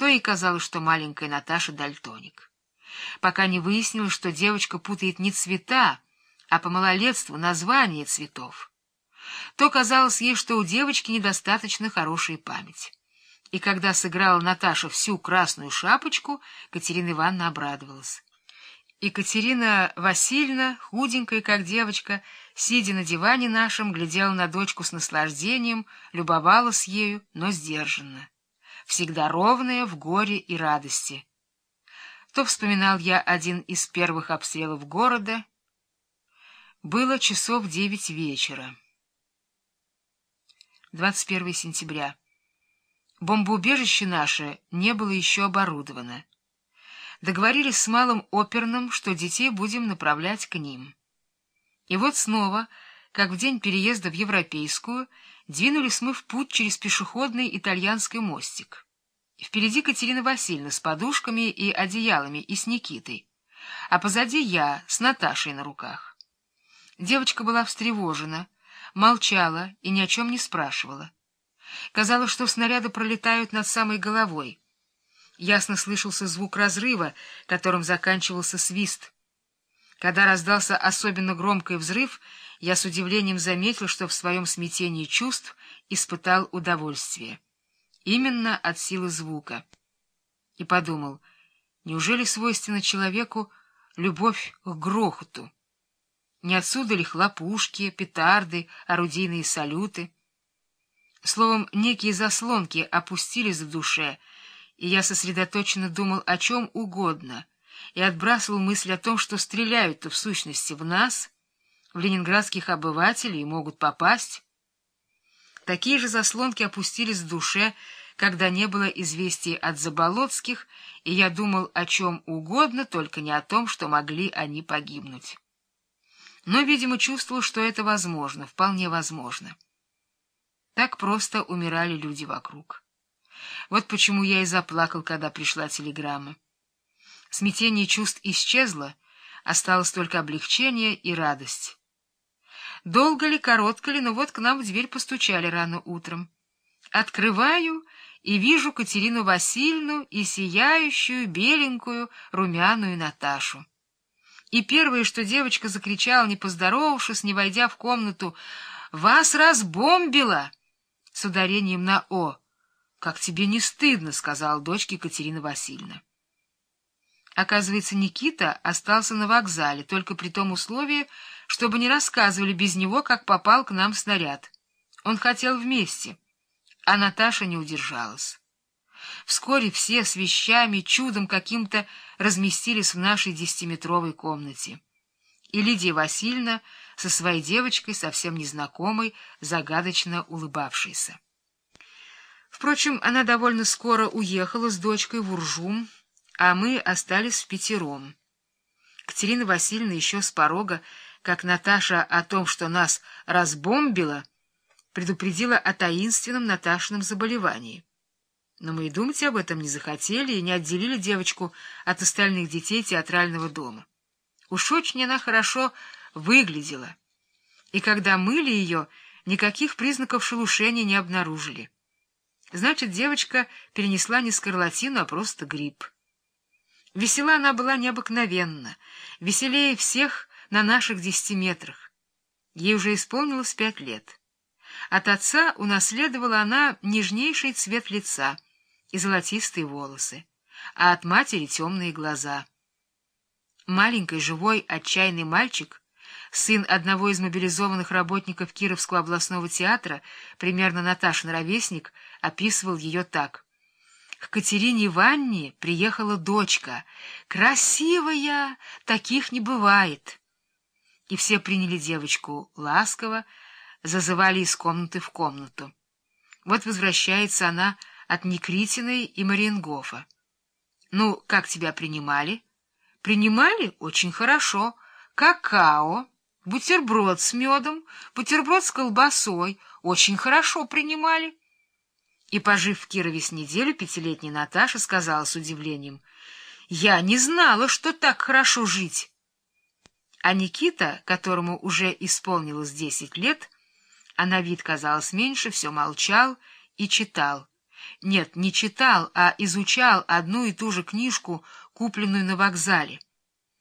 то ей казалось, что маленькая Наташа дальтоник. Пока не выяснилось, что девочка путает не цвета, а по малолетству название цветов. То казалось ей, что у девочки недостаточно хорошая память. И когда сыграла Наташа всю красную шапочку, Катерина Ивановна обрадовалась. Екатерина Васильевна, худенькая, как девочка, сидя на диване нашем, глядела на дочку с наслаждением, любовалась ею, но сдержанно. Всегда ровная в горе и радости. То вспоминал я один из первых обстрелов города. Было часов 9 вечера. 21 сентября. Бомбоубежище наше не было еще оборудовано. Договорились с малым оперным, что детей будем направлять к ним. И вот снова, как в день переезда в Европейскую, двинулись мы в путь через пешеходный итальянский мостик. Впереди Катерина Васильевна с подушками и одеялами и с Никитой, а позади я с Наташей на руках. Девочка была встревожена, молчала и ни о чем не спрашивала. Казалось, что снаряды пролетают над самой головой. Ясно слышался звук разрыва, которым заканчивался свист. Когда раздался особенно громкий взрыв, я с удивлением заметил, что в своем смятении чувств испытал удовольствие. Именно от силы звука. И подумал, неужели свойственна человеку любовь к грохоту? Не отсюда ли хлопушки, петарды, орудийные салюты? Словом, некие заслонки опустились в душе, и я сосредоточенно думал о чем угодно и отбрасывал мысль о том, что стреляют-то в сущности в нас, в ленинградских обывателей, и могут попасть. Такие же заслонки опустились в душе, когда не было известий от Заболоцких, и я думал о чем угодно, только не о том, что могли они погибнуть. Но, видимо, чувствовал, что это возможно, вполне возможно. Так просто умирали люди вокруг. Вот почему я и заплакал, когда пришла телеграмма. Смятение чувств исчезло, осталось только облегчение и радость. Долго ли, коротко ли, но вот к нам в дверь постучали рано утром. Открываю и вижу Катерину Васильевну и сияющую, беленькую, румяную Наташу. И первое, что девочка закричала, не поздоровавшись, не войдя в комнату: «Вас разбомбило!» с ударением на «о». «Как тебе не стыдно», — сказала дочке Катерина Васильевна. Оказывается, Никита остался на вокзале, только при том условии, чтобы не рассказывали без него, как попал к нам снаряд. Он хотел вместе, а Наташа не удержалась. Вскоре все с вещами чудом каким-то разместились в нашей 10-метровой комнате. И Лидия Васильевна со своей девочкой, совсем незнакомой, загадочно улыбавшейся. Впрочем, она довольно скоро уехала с дочкой в Уржум, а мы остались впятером. Катерина Васильевна еще с порога, как Наташа о том, что нас разбомбило, предупредила о таинственном Наташином заболевании. Но мы и думать об этом не захотели и не отделили девочку от остальных детей театрального дома. Уж очень она хорошо выглядела, и когда мыли ее, никаких признаков шелушения не обнаружили. Значит, девочка перенесла не скарлатину, а просто грипп. Весела она была необыкновенно, веселее всех на наших 10 метрах. Ей уже исполнилось 5 лет. От отца унаследовала она нежнейший цвет лица и золотистые волосы, а от матери темные глаза. Маленький, живой, отчаянный мальчик, сын одного из мобилизованных работников Кировского областного театра, примерно Наташин ровесник, описывал ее так: «К Катерине Ивановне приехала дочка. Красивая, таких не бывает». И все приняли девочку ласково, зазывали из комнаты в комнату. Вот возвращается она от Никритиной и Мариенгофа. «Ну, как тебя принимали?» «Принимали? Очень хорошо. Какао, бутерброд с медом, бутерброд с колбасой. Очень хорошо принимали». И, пожив в Кирове с неделю, 5-летняя Наташа сказала с удивлением: «Я не знала, что так хорошо жить». А Никита, которому уже исполнилось 10 лет, а на вид казалось меньше, все молчал и читал. Нет, не читал, а изучал одну и ту же книжку, купленную на вокзале.